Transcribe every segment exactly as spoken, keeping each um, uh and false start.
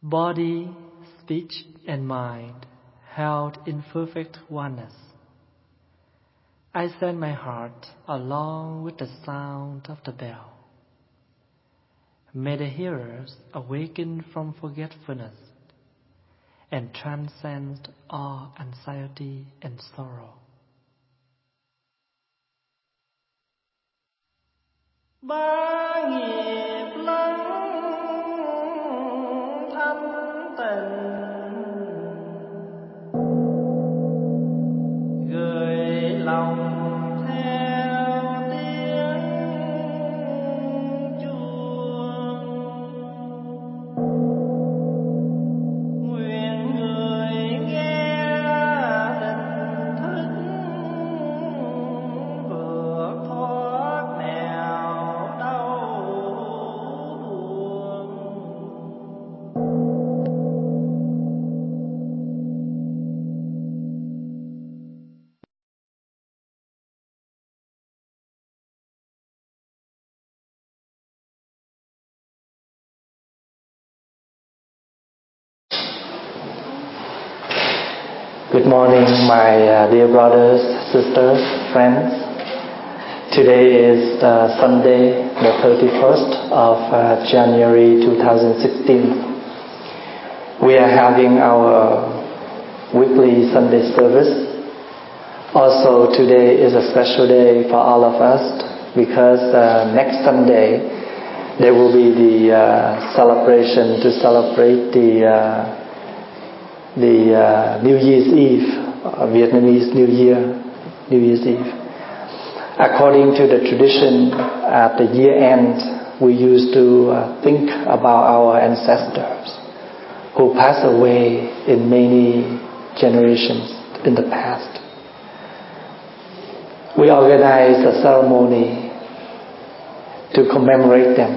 body, speech, and mind held in perfect oneness. I send my heart along with the sound of the bell. May the hearers awaken from forgetfulness and transcend all anxiety and sorrow. Ba nghiệp lắng thanh tịnh, gửi lòng theo tiếng chuông. Nguyện người nghe tỉnh thức vượt thoát nẻo đau buồn. Good morning, my uh, dear brothers, sisters, friends. Today is uh, Sunday, the thirty-first of uh, January two thousand sixteen. We are having our weekly Sunday service. Also, today is a special day for all of us because uh, next Sunday there will be the uh, celebration to celebrate the uh, the uh, New Year's Eve, uh, Vietnamese New Year, New Year's Eve. According to the tradition, at the year end, we used to uh, think about our ancestors who passed away in many generations in the past. We organize a ceremony to commemorate them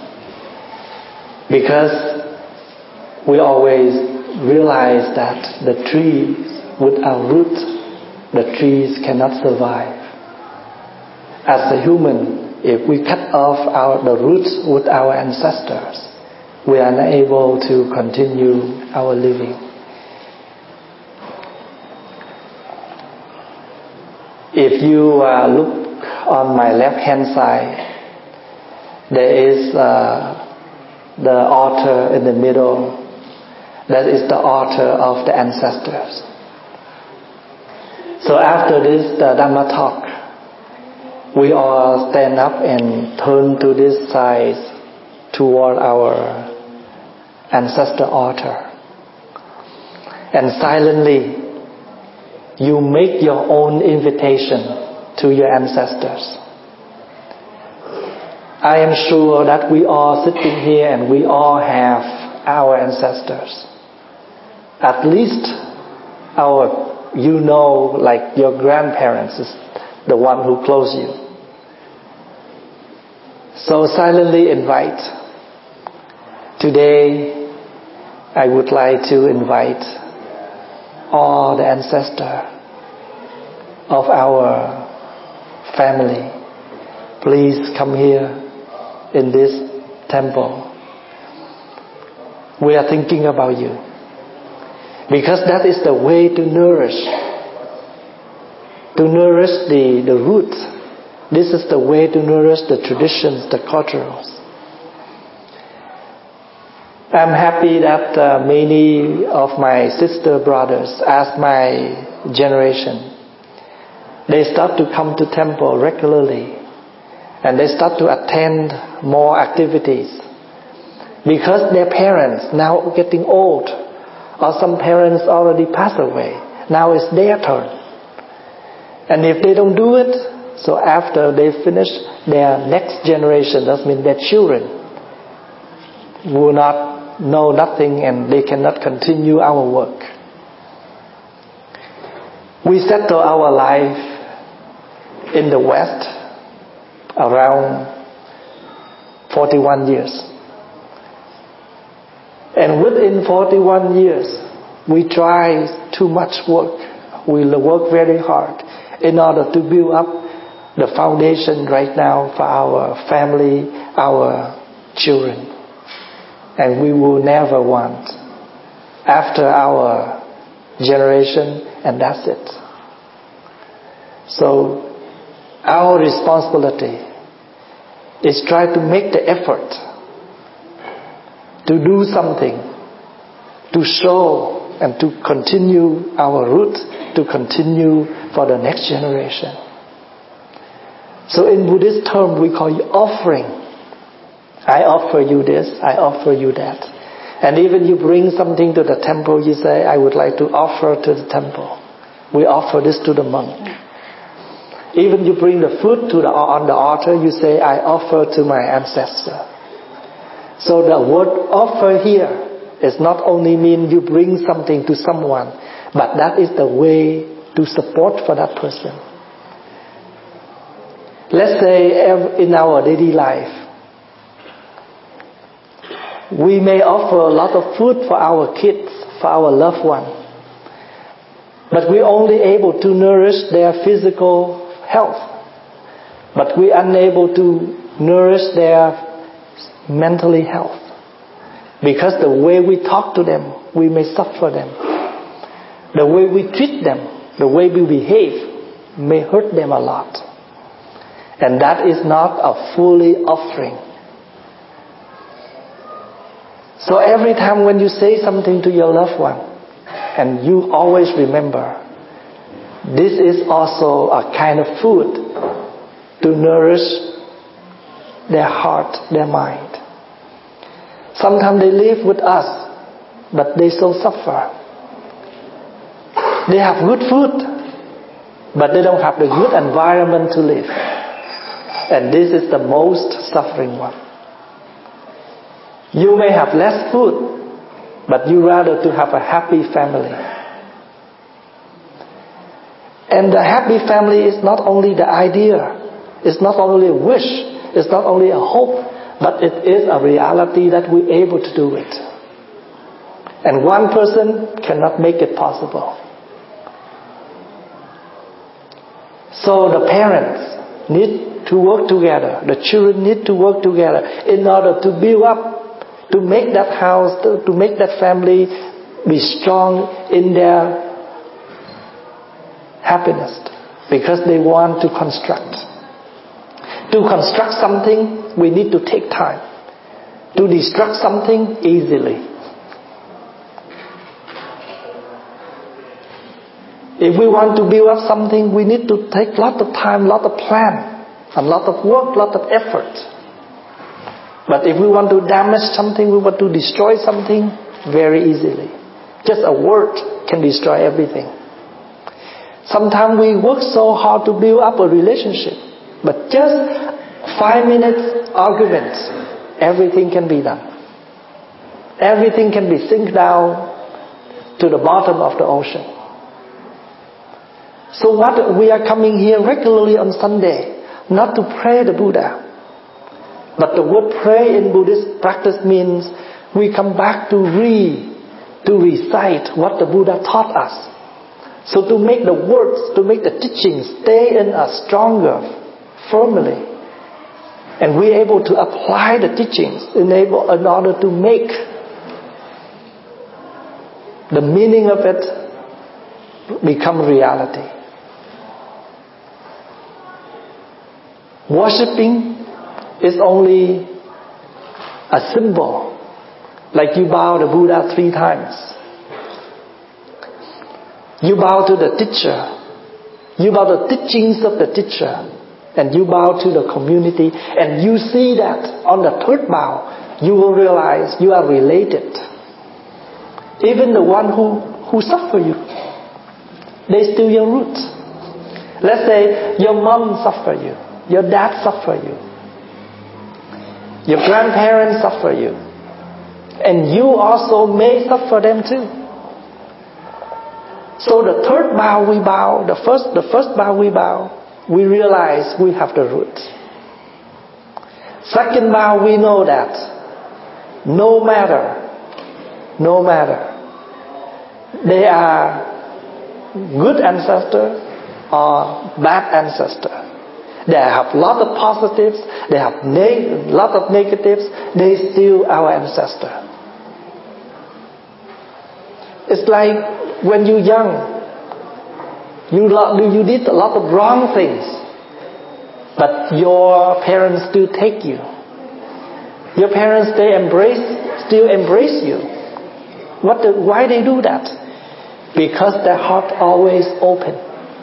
because we always realize that the trees without roots, the trees cannot survive. As a human, if we cut off our, the roots with our ancestors, we are unable to continue our living. If you uh, look on my left hand side, there is uh, the altar in the middle. That is the altar of the ancestors. So after this the Dhamma talk, we all stand up and turn to this side toward our ancestor altar. And silently, you make your own invitation to your ancestors. I am sure that we are sitting here and we all have our ancestors. At least our, you know, like your grandparents is the one who close you. So silently invite. Today, I would like to invite all the ancestors of our family. Please come here in this temple. We are thinking about you. Because that is the way to nourish. To nourish the, the roots. This is the way to nourish the traditions, the cultures. I'm happy that uh, many of my sister brothers, as my generation, they start to come to temple regularly. And they start to attend more activities. Because their parents now getting old. Or some parents already passed away. Now it's their turn. And if they don't do it, so after they finish, their next generation, that means their children, will not know nothing and they cannot continue our work. We settle our life in the West around forty-one years. And within forty-one years, we try too much work. We work very hard in order to build up the foundation right now for our family, our children. and we will never want after our generation, and that's it. So our responsibility is try to make the effort to do something, to show and to continue our root, to continue for the next generation. So in Buddhist term, we call it offering. I offer you this, I offer you that. And even you bring something to the temple, you say, I would like to offer to the temple. We offer this to the monk. Even you bring the food to the, on the altar, you say, I offer to my ancestor. So the word offer here is not only mean you bring something to someone, but that is the way to support for that person. Let's say in our daily life, we may offer a lot of food for our kids, for our loved one, but we're only able to nourish their physical health, but we're unable to nourish their mentally health, because the way we talk to them, we may suffer them. The way we treat them, the way we behave, may hurt them a lot. And that is not a fully offering. So every time when you say something to your loved one, and you always remember, this is also a kind of food to nourish their heart, their mind. Sometimes they live with us, but they still suffer. They have good food, but they don't have the good environment to live. And this is the most suffering one. You may have less food, but you rather to have a happy family. And the happy family is not only the idea, it's not only a wish, it's not only a hope, but it is a reality that we're able to do it. And one person cannot make it possible. So the parents need to work together, the children need to work together in order to build up, to make that house, to, to make that family be strong in their happiness, because they want to construct. To construct something, we need to take time. To destruct something, easily. If we want to build up something, we need to take a lot of time, lot of plan, a lot of work, lot of effort. But if we want to damage something, we want to destroy something, very easily. Just a word can destroy everything. Sometimes we work so hard to build up a relationship, but just five minutes arguments, everything can be done. Everything can be sink down to the bottom of the ocean. So what we are coming here regularly on Sunday, not to pray the Buddha, but the word pray in Buddhist practice means we come back to read, to recite what the Buddha taught us. So to make the words, to make the teachings stay in us stronger, firmly. And we're able to apply the teachings in, able, in order to make the meaning of it become reality. Worshipping is only a symbol. Like you bow the Buddha three times. You bow to the teacher. You bow the teachings of the teacher. And you bow to the community. And you see that on the third bow, you will realize you are related. Even the one who, who suffer you, they still your roots. Let's say your mom suffer you. Your dad suffer you. Your grandparents suffer you. And you also may suffer them too. So the third bow we bow, the first, the first bow we bow, we realize we have the roots. Second bow, we know that no matter, no matter, they are good ancestor or bad ancestor. They have a lot of positives, they have a neg- lot of negatives, they still our ancestor. It's like when you're young, you, you did a lot of wrong things, but your parents still take you. Your parents, they embrace, still embrace you. What the, why they do that? Because their heart always open.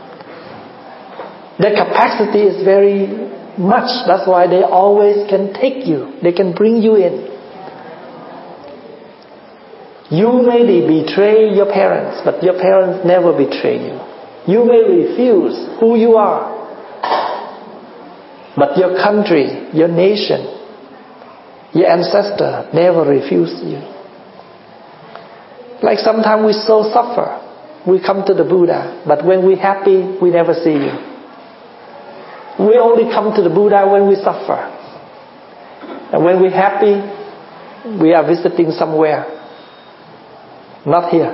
Their capacity is very much. That's why they always can take you. They can bring you in. You may betray your parents, but your parents never betray you. You may refuse who you are, but your country, your nation, your ancestor never refuse you. Like sometimes we so suffer. We come to the Buddha, but when we're happy, we never see you. We only come to the Buddha when we suffer. And when we're happy, we are visiting somewhere. Not here.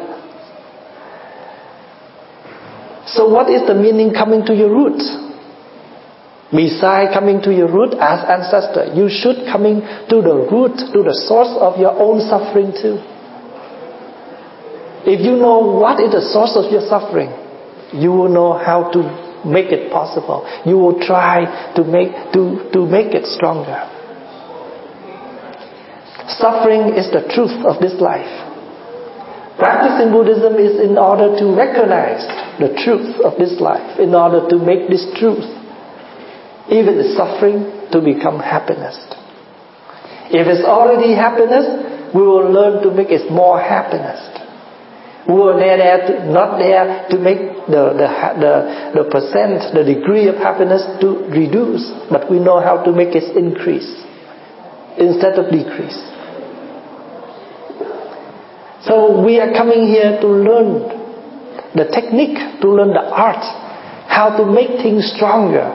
So what is the meaning coming to your root? Besides coming to your root as ancestor, you should coming to the root, to the source of your own suffering too. If you know what is the source of your suffering, you will know how to make it possible. You will try to make to, to make it stronger. Suffering is the truth of this life. Practicing Buddhism is in order to recognize the truth of this life, in order to make this truth, even the suffering, to become happiness. If it's already happiness, we will learn to make it more happiness. We were there, there to, not there to make the, the, the, the percent, the degree of happiness to reduce, but we know how to make it increase instead of decrease. So we are coming here to learn the technique, to learn the art, how to make things stronger,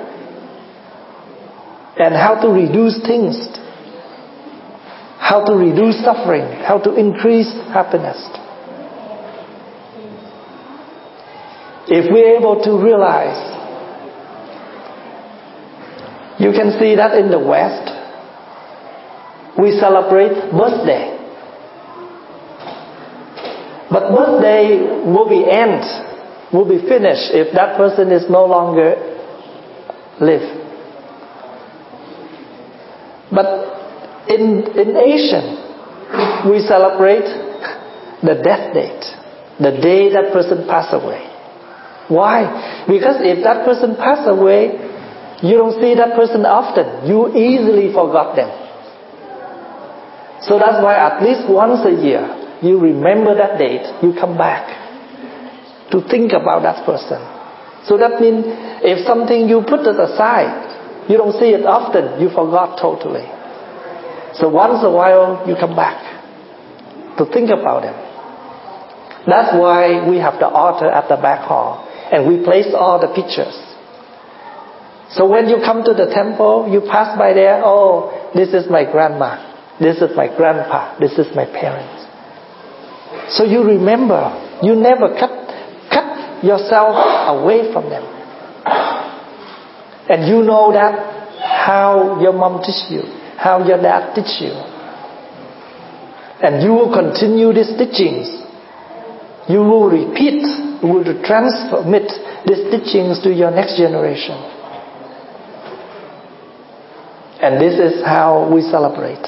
and how to reduce things, how to reduce suffering, how to increase happiness. If we're able to realize, you can see that in the West, we celebrate birthday. But birthday will be end, will be finished if that person is no longer live. But in, in Asian, we celebrate the death date, the day that person passed away. Why? Because if that person passed away, you don't see that person often. You easily forgot them. So that's why at least once a year, you remember that date, you come back to think about that person. So that means if something you put it aside, you don't see it often, you forgot totally. So once a while, you come back to think about them. That's why we have the altar at the back hall. And we place all the pictures. So when you come to the temple, you pass by there, oh, this is my grandma, this is my grandpa, this is my parents. So you remember, you never cut, cut yourself away from them. And you know that how your mom teach you, how your dad teach you. And you will continue these teachings. You will repeat, you will transmit these teachings to your next generation. And this is how we celebrate.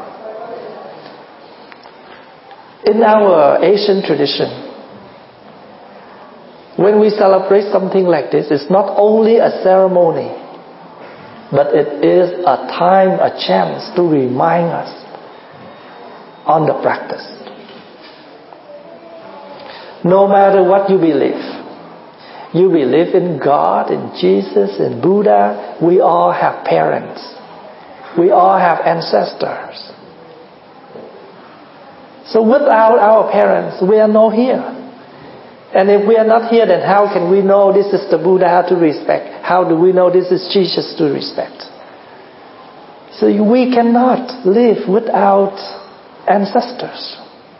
In our Asian tradition, when we celebrate something like this, it's not only a ceremony, but it is a time, a chance to remind us on the practice. No matter what you believe, you believe in God, in Jesus, in Buddha, we all have parents. We all have ancestors. So without our parents, we are not here. And if we are not here, then how can we know this is the Buddha to respect? How do we know this is Jesus to respect? So we cannot live without ancestors.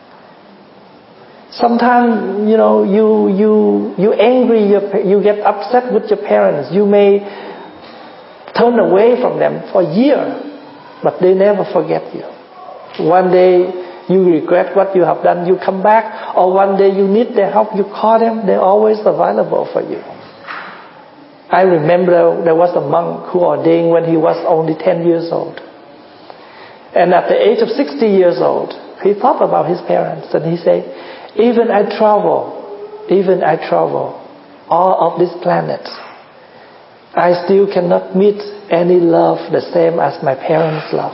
Sometimes, you know, you you you angry, you, you get upset with your parents. You may turn away from them for years, but they never forget you. One day you regret what you have done, you come back, or one day you need their help, you call them, they're always available for you. I remember there was a monk who ordained when he was only ten years old. And at the age of sixty years old, he thought about his parents and he said, even I travel, even I travel all of this planet, I still cannot meet any love the same as my parents' love.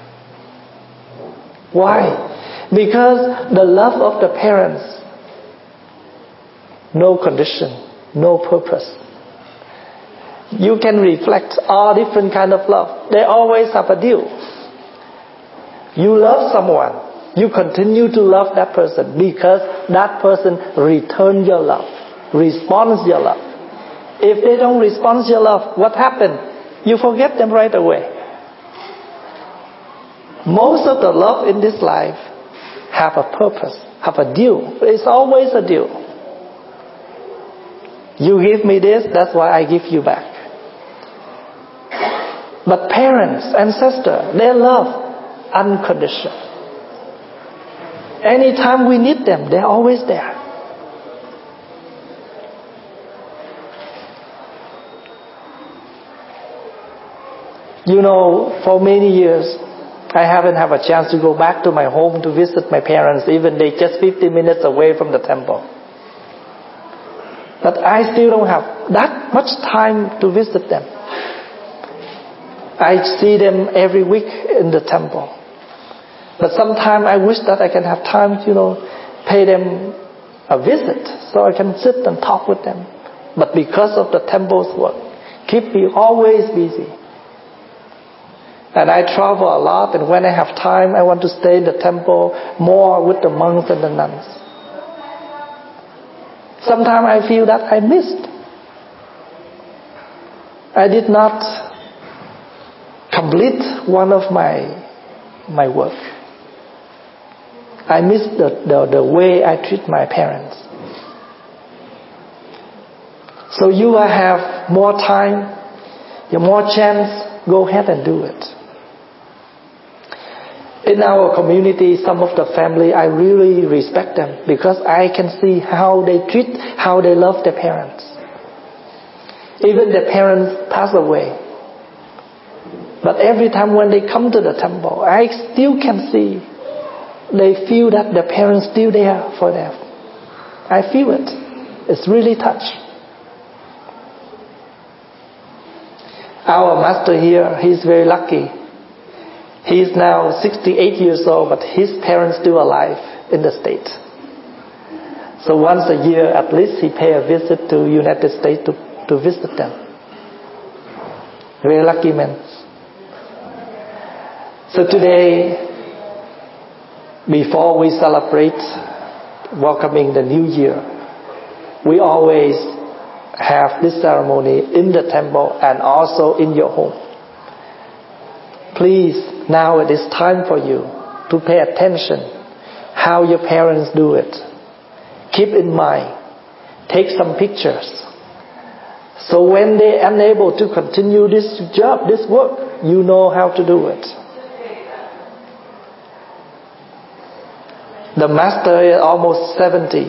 Why? Because the love of the parents, no condition, no purpose. You can reflect all different kind of love. They always have a deal. You love someone, you continue to love that person because that person returns your love, responds your love. If they don't respond your love, what happened? You forget them right away. Most of the love in this life have a purpose, have a deal. It's always a deal. You give me this, that's why I give you back. But parents, ancestors, they love unconditional. Anytime we need them, they're always there. You know, for many years, I haven't had a chance to go back to my home to visit my parents, even they just fifty minutes away from the temple. But I still don't have that much time to visit them. I see them every week in the temple. But sometimes I wish that I can have time to, you know, pay them a visit so I can sit and talk with them. But because of the temple's work, keep me always busy. And I travel a lot, and when I have time, I want to stay in the temple more with the monks and the nuns. Sometimes I feel that I missed. I did not complete one of my my work. I miss the, the, the way I treat my parents. So you have more time, you have more chance, go ahead and do it. In our community, some of the family, I really respect them because I can see how they treat, how they love their parents. Even their parents pass away. But every time when they come to the temple, I still can see they feel that their parents still there for them. I feel it. It's really touched. Our master here, he's very lucky. He's now sixty-eight years old, but his parents still alive in the States. So once a year, at least, he pay a visit to United States to, to visit them. Very lucky man. So today, before we celebrate welcoming the new year, we always have this ceremony in the temple and also in your home. Please, now it is time for you to pay attention how your parents do it. Keep in mind, take some pictures. So when they are unable to continue this job, this work, you know how to do it. The master is almost seventy.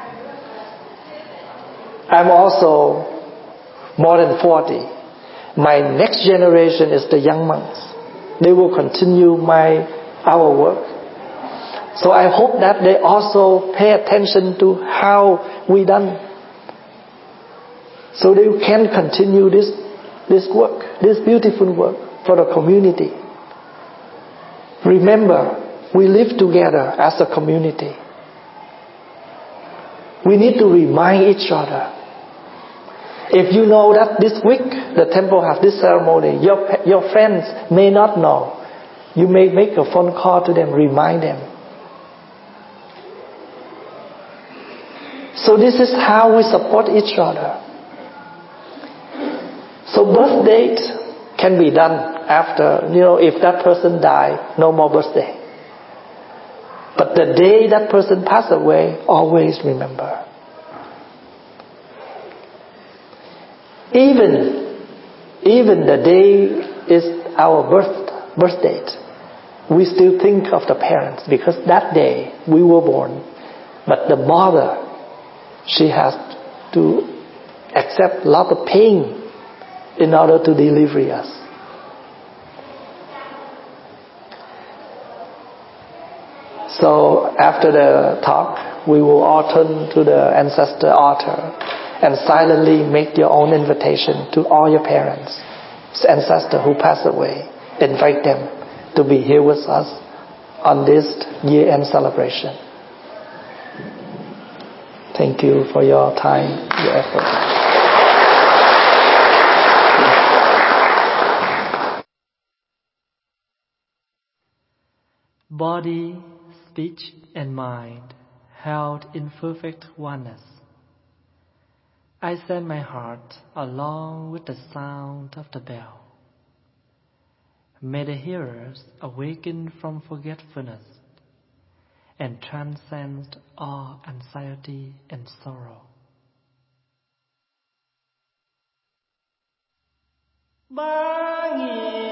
I'm also more than forty. My next generation is the young monks. They will continue my our work. So I hope that they also pay attention to how we done, so they can continue this this work, this beautiful work for the community. Remember, we live together as a community. We need to remind each other. If you know that this week the temple has this ceremony, your, your friends may not know. You may make a phone call to them, remind them. So this is how we support each other. So birth date can be done after, you know, if that person died, no more birthday. But the day that person passed away, always remember. Even, even the day is our birth, birth date. We still think of the parents because that day we were born. But the mother, she has to accept a lot of pain in order to deliver us. So after the talk, we will all turn to the ancestor altar and silently make your own invitation to all your parents, ancestors who passed away. Invite them to be here with us on this year-end celebration. Thank you for your time, your effort. Body, speech, and mind held in perfect oneness. I send my heart along with the sound of the bell. May the hearers awaken from forgetfulness and transcend all anxiety and sorrow. Ba